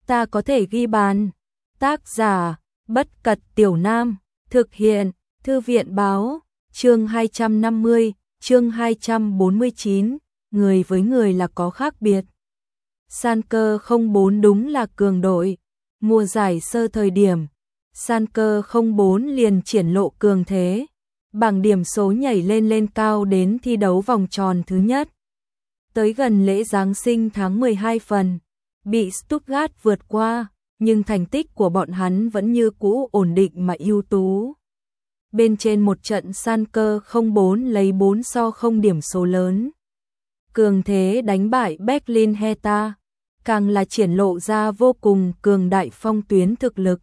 ta có thể ghi bàn. Tác giả, Bất Cật Tiểu Nam, thực hiện, Thư viện Báo, chương 250, chương 249, người với người là có khác biệt. Sanker 04 đúng là cường đội, mùa giải sơ thời điểm, Sanker 04 liền triển lộ cường thế, bảng điểm số nhảy lên cao đến thi đấu vòng tròn thứ nhất. Tới gần lễ Giáng sinh tháng 12 phần, bị Stuttgart vượt qua, nhưng thành tích của bọn hắn vẫn như cũ ổn định mà ưu tú. Bên trên một trận Sanker 04 lấy 4-0 điểm số lớn. Cường thế đánh bại Berlin Hertha, càng là triển lộ ra vô cùng cường đại phong tuyến thực lực.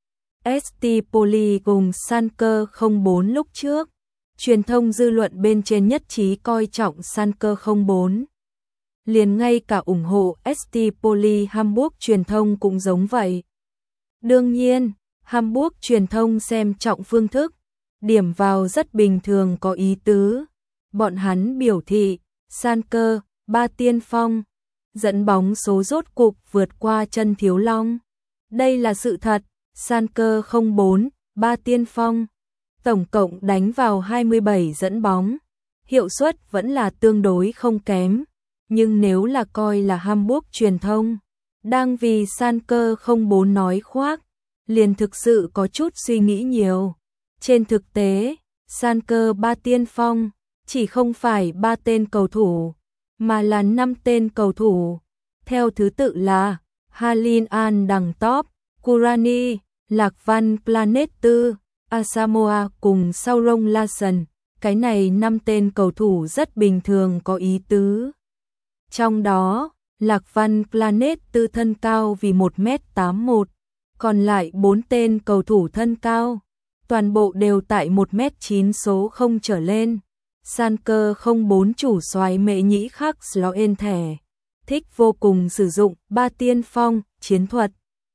ST Poli cùng Sanker 04 lúc trước, truyền thông dư luận bên trên nhất trí coi trọng Sanker 04. Liền ngay cả ủng hộ ST Poli Hamburg truyền thông cũng giống vậy. Đương nhiên, Hamburg truyền thông xem trọng phương thức, điểm vào rất bình thường có ý tứ. Bọn hắn biểu thị, Sanker, 3 tiên phong, dẫn bóng số rốt cục vượt qua chân Thiếu Long. Đây là sự thật, Sanker 04, 3 tiên phong, tổng cộng đánh vào 27 dẫn bóng. Hiệu suất vẫn là tương đối không kém, nhưng nếu là coi là Hamburg truyền thông đang vì Sanker 04 nói khoác, liền thực sự có chút suy nghĩ nhiều. Trên thực tế, Sanker 3 tiên phong chỉ không phải 3 tên cầu thủ, mà là 5 tên cầu thủ, theo thứ tự là Halin An Đằng Top, Kurani, Lạc Văn Planet4, Asamoah cùng Sauron Larsen. Cái này 5 tên cầu thủ rất bình thường có ý tứ. Trong đó, Lạc Văn Planet4 thân cao vì 1m81, còn lại 4 tên cầu thủ thân cao, toàn bộ đều tại 1m9 số 0 trở lên. Sanker 04 chủ soái Mễ Nhĩ Khắc Sloen thẻ, thích vô cùng sử dụng 3 tiên phong, chiến thuật.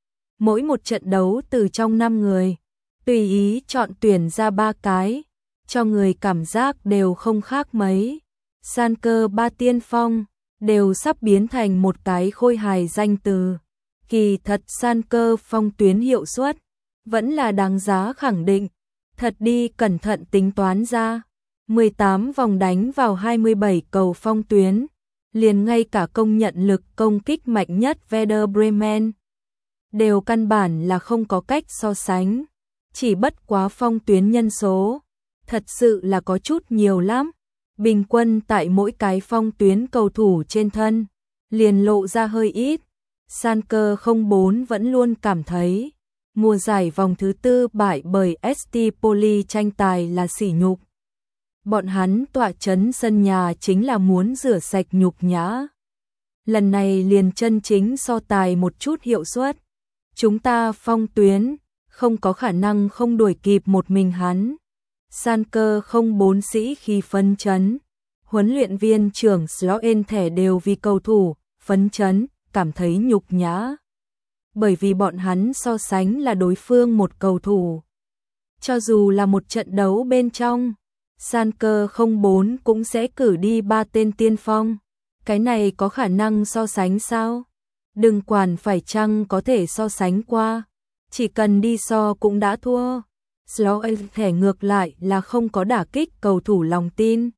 Mỗi một trận đấu từ trong 5 người, tùy ý chọn tuyển ra 3 cái, cho người cảm giác đều không khác mấy. Sanker 3 tiên phong đều sắp biến thành một cái khôi hài danh từ. Kỳ thật Sanker phong tuyến hiệu suất vẫn là đáng giá khẳng định. Thật đi cẩn thận tính toán ra, 18 vòng đánh vào 27 cầu phong tuyến, liền ngay cả công nhận lực công kích mạnh nhất Werder Bremen đều căn bản là không có cách so sánh. Chỉ bất quá phong tuyến nhân số thật sự là có chút nhiều lắm. Bình quân tại mỗi cái phong tuyến cầu thủ trên thân liền lộ ra hơi ít. Sanker 04 vẫn luôn cảm thấy mùa giải vòng thứ tư bại bởi ST Poli tranh tài là sỉ nhục. Bọn hắn tọa trấn sân nhà chính là muốn rửa sạch nhục nhã. Lần này liền chân chính so tài một chút hiệu suất. Chúng ta phong tuyến không có khả năng không đuổi kịp một mình hắn. Sanker 04 sĩ khi phấn chấn, huấn luyện viên trưởng Sloen thẻ đều vì cầu thủ phấn chấn, cảm thấy nhục nhã. Bởi vì bọn hắn so sánh là đối phương một cầu thủ. Cho dù là một trận đấu bên trong, Sanker 04 cũng sẽ cử đi 3 tên tiên phong. Cái này có khả năng so sánh sao? Đừng quản phải chăng có thể so sánh qua, chỉ cần đi so cũng đã thua. Sloan thẻ ngược lại là không có đả kích cầu thủ lòng tin.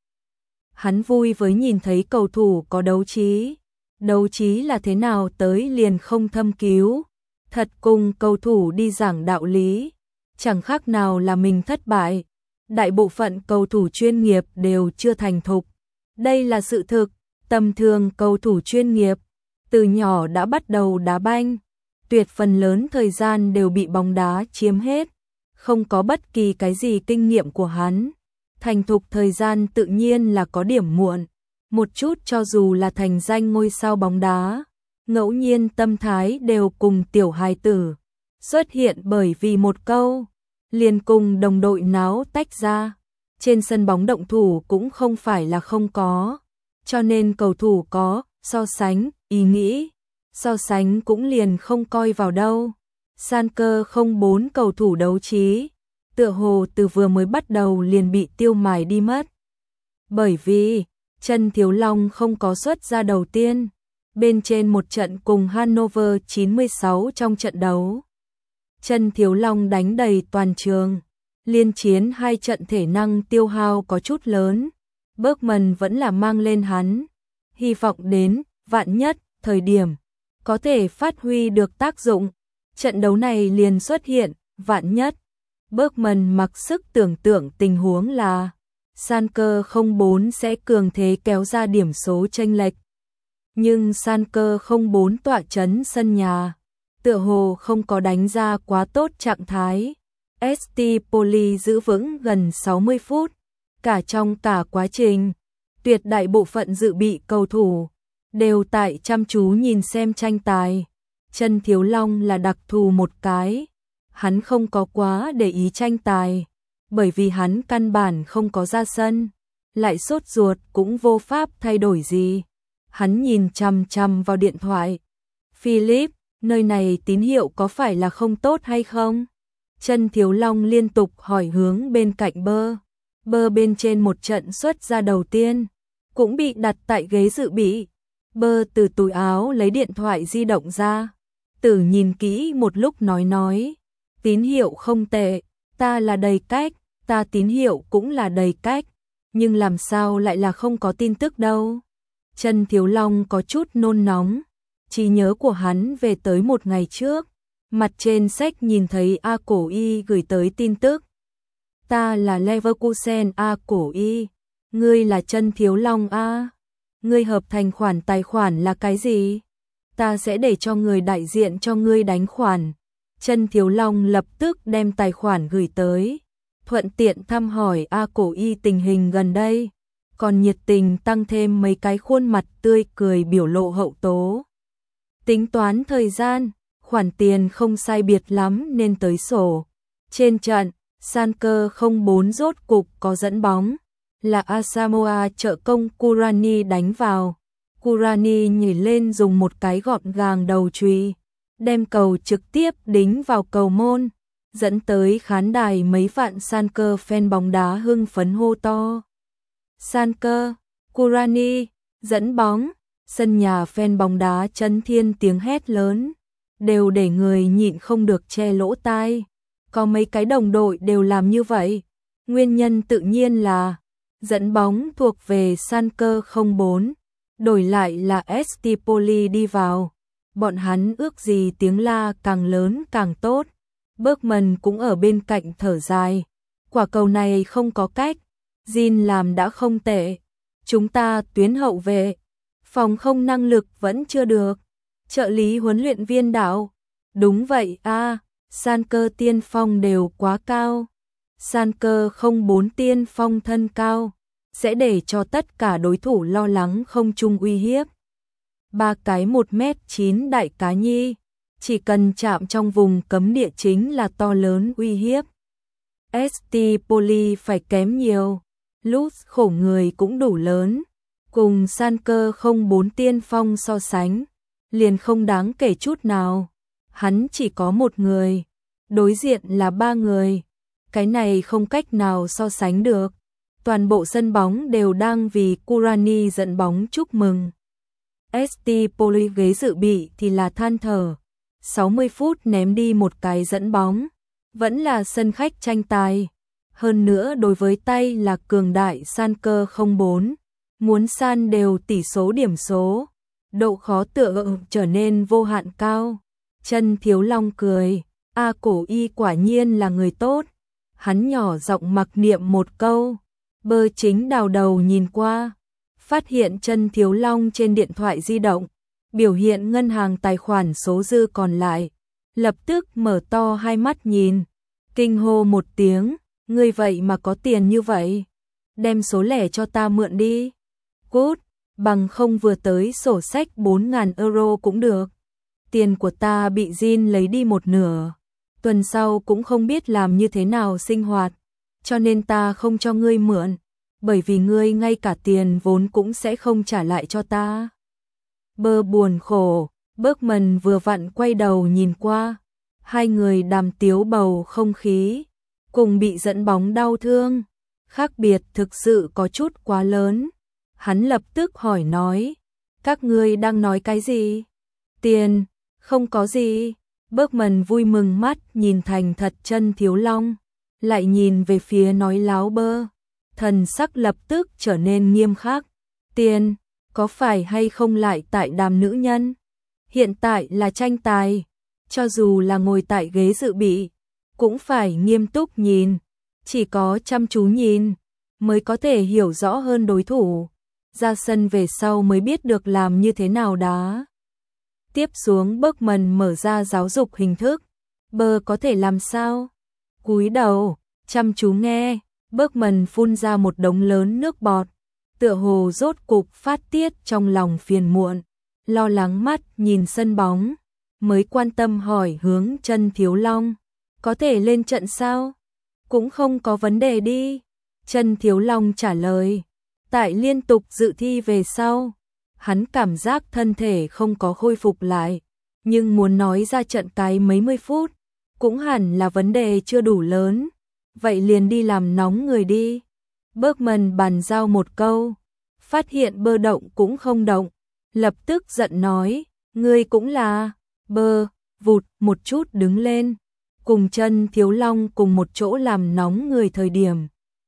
Hắn vui với nhìn thấy cầu thủ có đấu trí. Đấu trí là thế nào tới liền không thâm cứu. Thật cùng cầu thủ đi giảng đạo lý, chẳng khác nào là mình thất bại. Đại bộ phận cầu thủ chuyên nghiệp đều chưa thành thục. Đây là sự thực, tầm thường cầu thủ chuyên nghiệp từ nhỏ đã bắt đầu đá banh, tuyệt phần lớn thời gian đều bị bóng đá chiếm hết, không có bất kỳ cái gì kinh nghiệm của hắn. Thành thục thời gian tự nhiên là có điểm muộn, một chút cho dù là thành danh ngôi sao bóng đá, ngẫu nhiên tâm thái đều cùng tiểu hài tử, xuất hiện bởi vì một câu, liền cùng đồng đội náo tách ra. Trên sân bóng động thủ cũng không phải là không có, cho nên cầu thủ có so sánh, ý nghĩ, so sánh cũng liền không coi vào đâu. Sanker 04 cầu thủ đấu trí, tựa hồ từ vừa mới bắt đầu liền bị tiêu mài đi mất. Bởi vì, chân Thiếu Long không có xuất ra đầu tiên, bên trên một trận cùng Hannover 96 trong trận đấu. Chân Thiếu Long đánh đầy toàn trường, liên chiến 2 trận thể năng tiêu hao có chút lớn, Bergman vẫn là mang lên hắn, hy vọng đến vạn nhất thời điểm có thể phát huy được tác dụng. Trận đấu này liền xuất hiện vạn nhất. Bergman mặc sức tưởng tượng tình huống là Schalke 04 sẽ cường thế kéo ra điểm số chênh lệch. Nhưng Schalke 04 tọa trấn sân nhà, tựa hồ không có đánh ra quá tốt trạng thái. ST Poli giữ vững gần 60 phút, cả trong cả quá trình, tuyệt đại bộ phận dự bị cầu thủ đều tại chăm chú nhìn xem tranh tài. Chân Thiếu Long là đặc thù một cái, hắn không có quá để ý tranh tài, bởi vì hắn căn bản không có ra sân, lại sốt ruột cũng vô pháp thay đổi gì. Hắn nhìn chằm chằm vào điện thoại. Philip, nơi này tín hiệu có phải là không tốt hay không? Chân Thiếu Long liên tục hỏi hướng bên cạnh Bơ. Bơ bên trên một trận xuất ra đầu tiên, cũng bị đặt tại ghế dự bị. Bơ từ túi áo lấy điện thoại di động ra, Tử nhìn kỹ một lúc nói, tín hiệu không tệ, ta là đầy cách, ta tín hiệu cũng là đầy cách, nhưng làm sao lại là không có tin tức đâu. Chân Thiếu Long có chút nôn nóng, trí nhớ của hắn về tới một ngày trước, mặt trên sách nhìn thấy A Cổ Y gửi tới tin tức. Ta là Leverkusen A Cổ Y, ngươi là Chân Thiếu Long A, ngươi hợp thành khoản tài khoản là cái gì? Ta sẽ để cho người đại diện cho ngươi đánh khoản. Chân Thiếu Long lập tức đem tài khoản gửi tới, thuận tiện thăm hỏi A Cổ Y tình hình gần đây, còn nhiệt tình tăng thêm mấy cái khuôn mặt tươi cười biểu lộ hậu tố. Tính toán thời gian, khoản tiền không sai biệt lắm nên tới sổ. Trên trận, Schalke 04 rốt cục có dẫn bóng, là Asamoah trợ công Kurani đánh vào. Kurani nhảy lên dùng một cái gọn gàng đầu chùy, đem cầu trực tiếp đính vào cầu môn, dẫn tới khán đài mấy vạn Schalke fan bóng đá hưng phấn hô to. Schalke, Kurani, dẫn bóng, sân nhà fan bóng đá chấn thiên tiếng hét lớn, đều để người nhịn không được che lỗ tai. Có mấy cái đồng đội đều làm như vậy, nguyên nhân tự nhiên là dẫn bóng thuộc về Schalke 04, đổi lại là ST Poli đi vào. Bọn hắn ước gì tiếng la càng lớn càng tốt. Bergman cũng ở bên cạnh thở dài. Quả cầu này không có cách, Jin làm đã không tệ. Chúng ta tuyến hậu vệ, phòng không năng lực vẫn chưa được. Trợ lý huấn luyện viên đảo. Đúng vậy a, Schalke tiên phong đều quá cao. Schalke 04 tiên phong thân cao, sẽ để cho tất cả đối thủ lo lắng không chung uy hiếp. Ba cái 1m9 đại cá nhi, chỉ cần chạm trong vùng cấm địa chính là to lớn uy hiếp. ST Poli phải kém nhiều, Lutz khổ người cũng đủ lớn, cùng Schalke 04 tiên phong so sánh, liền không đáng kể chút nào. Hắn chỉ có một người, đối diện là ba người, cái này không cách nào so sánh được. Toàn bộ sân bóng đều đang vì Kurani dẫn bóng chúc mừng. ST Poli ghế dự bị thì là than thở, 60 phút ném đi một cái dẫn bóng, vẫn là sân khách tranh tài. Hơn nữa đối với tay là cường đại Schalke 04, muốn san đều tỷ số điểm số, độ khó tựa trở nên vô hạn cao. Chân Thiếu Long cười, A Cổ Y quả nhiên là người tốt. Hắn nhỏ giọng mặc niệm một câu. Bơ chính đào đầu nhìn qua, phát hiện Chân Thiếu Long trên điện thoại di động, biểu hiện ngân hàng tài khoản số dư còn lại, lập tức mở to hai mắt nhìn, kinh hô một tiếng, ngươi vậy mà có tiền như vậy, đem số lẻ cho ta mượn đi. Cút, bằng không vừa tới sổ sách 4.000 euro cũng được. Tiền của ta bị Jin lấy đi một nửa, tuần sau cũng không biết làm như thế nào sinh hoạt, cho nên ta không cho ngươi mượn, bởi vì ngươi ngay cả tiền vốn cũng sẽ không trả lại cho ta. Bơ buồn khổ, Bergman vừa vặn quay đầu nhìn qua, hai người đàm tiếu bầu không khí, cùng bị dẫn bóng đau thương, khác biệt thực sự có chút quá lớn. Hắn lập tức hỏi nói, Các ngươi đang nói cái gì? Tiền, không có gì. Bergman vui mừng mắt nhìn thành thật Chân Thiếu Long, lại nhìn về phía nói láo Bơ. Thần sắc lập tức trở nên nghiêm khắc. Tiền, có phải hay không lại tại đàm nữ nhân? Hiện tại là tranh tài, cho dù là ngồi tại ghế dự bị, cũng phải nghiêm túc nhìn, chỉ có chăm chú nhìn mới có thể hiểu rõ hơn đối thủ. Ra sân về sau mới biết được làm như thế nào đá. Tiếp xuống Bergman mở ra giáo dục hình thức. Bơ có thể làm sao? Cúi đầu, chăm chú nghe. Bergman phun ra một đống lớn nước bọt, tựa hồ rốt cục phát tiết trong lòng phiền muộn, lo lắng mắt nhìn sân bóng, mới quan tâm hỏi hướng Chân Thiếu Long, có thể lên trận sao? Cũng không có vấn đề đi. Chân Thiếu Long trả lời. Tại liên tục dự thi về sau, hắn cảm giác thân thể không có khôi phục lại, nhưng muốn nói ra trận cái mấy mươi phút, cũng hẳn là vấn đề chưa đủ lớn. Vậy liền đi làm nóng người đi. Bergman bàn giao một câu, phát hiện Bơ động cũng không động, lập tức giận nói, ngươi cũng là. Bơ, vụt một chút đứng lên, cùng Chân Thiếu Long cùng một chỗ làm nóng người thời điểm.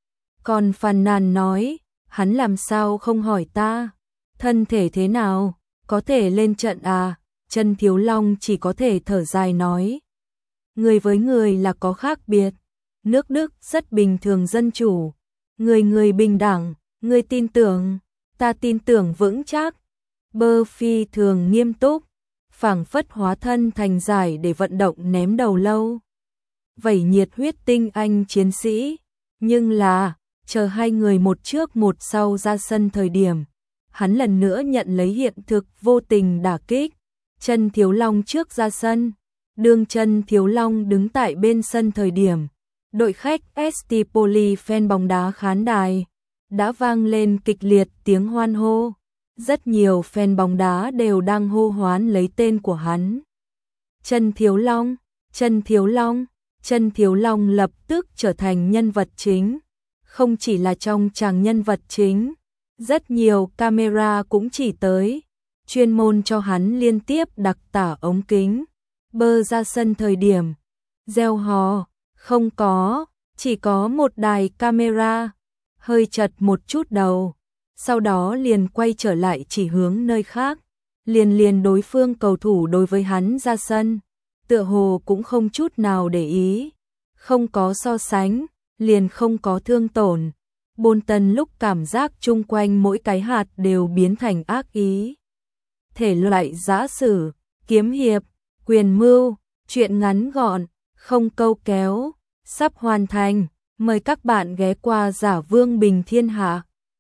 Còn phàn nàn nói, hắn làm sao không hỏi ta, thân thể thế nào, có thể lên trận à? Chân Thiếu Long chỉ có thể thở dài nói, người với người là có khác biệt, nước Đức rất bình thường dân chủ, người người bình đẳng, người tin tưởng, ta tin tưởng vững chắc. Bơ phi thường nghiêm túc, phảng phất hóa thân thành giải để vận động ném đầu lâu, vẩy nhiệt huyết tinh anh chiến sĩ. Nhưng là, chờ hai người một trước một sau ra sân thời điểm, hắn lần nữa nhận lấy hiện thực vô tình đả kích. Chân Thiếu Long trước ra sân, đương Chân Thiếu Long đứng tại bên sân thời điểm, đội khách ST Poli fan bóng đá khán đài đã vang lên kịch liệt tiếng hoan hô. Rất nhiều fan bóng đá đều đang hô hoán lấy tên của hắn. Chân Thiếu Long, Chân Thiếu Long, Chân Thiếu Long lập tức trở thành nhân vật chính. Không chỉ là trong chàng nhân vật chính, rất nhiều camera cũng chỉ tới, chuyên môn cho hắn liên tiếp đặc tả ống kính. Bơ ra sân thời điểm, reo hò, không có, chỉ có một đài camera, hơi chật một chút đầu, sau đó liền quay trở lại chỉ hướng nơi khác, liền đối phương cầu thủ đối với hắn ra sân, tựa hồ cũng không chút nào để ý, không có so sánh, liền không có thương tổn. Bolton lúc cảm giác chung quanh mỗi cái hạt đều biến thành ác ý. Thể loại giã sử, kiếm hiệp, quyền mưu, truyện ngắn gọn, không câu kéo, sắp hoàn thành. Mời các bạn ghé qua Giả Vương Bình Thiên Hạ.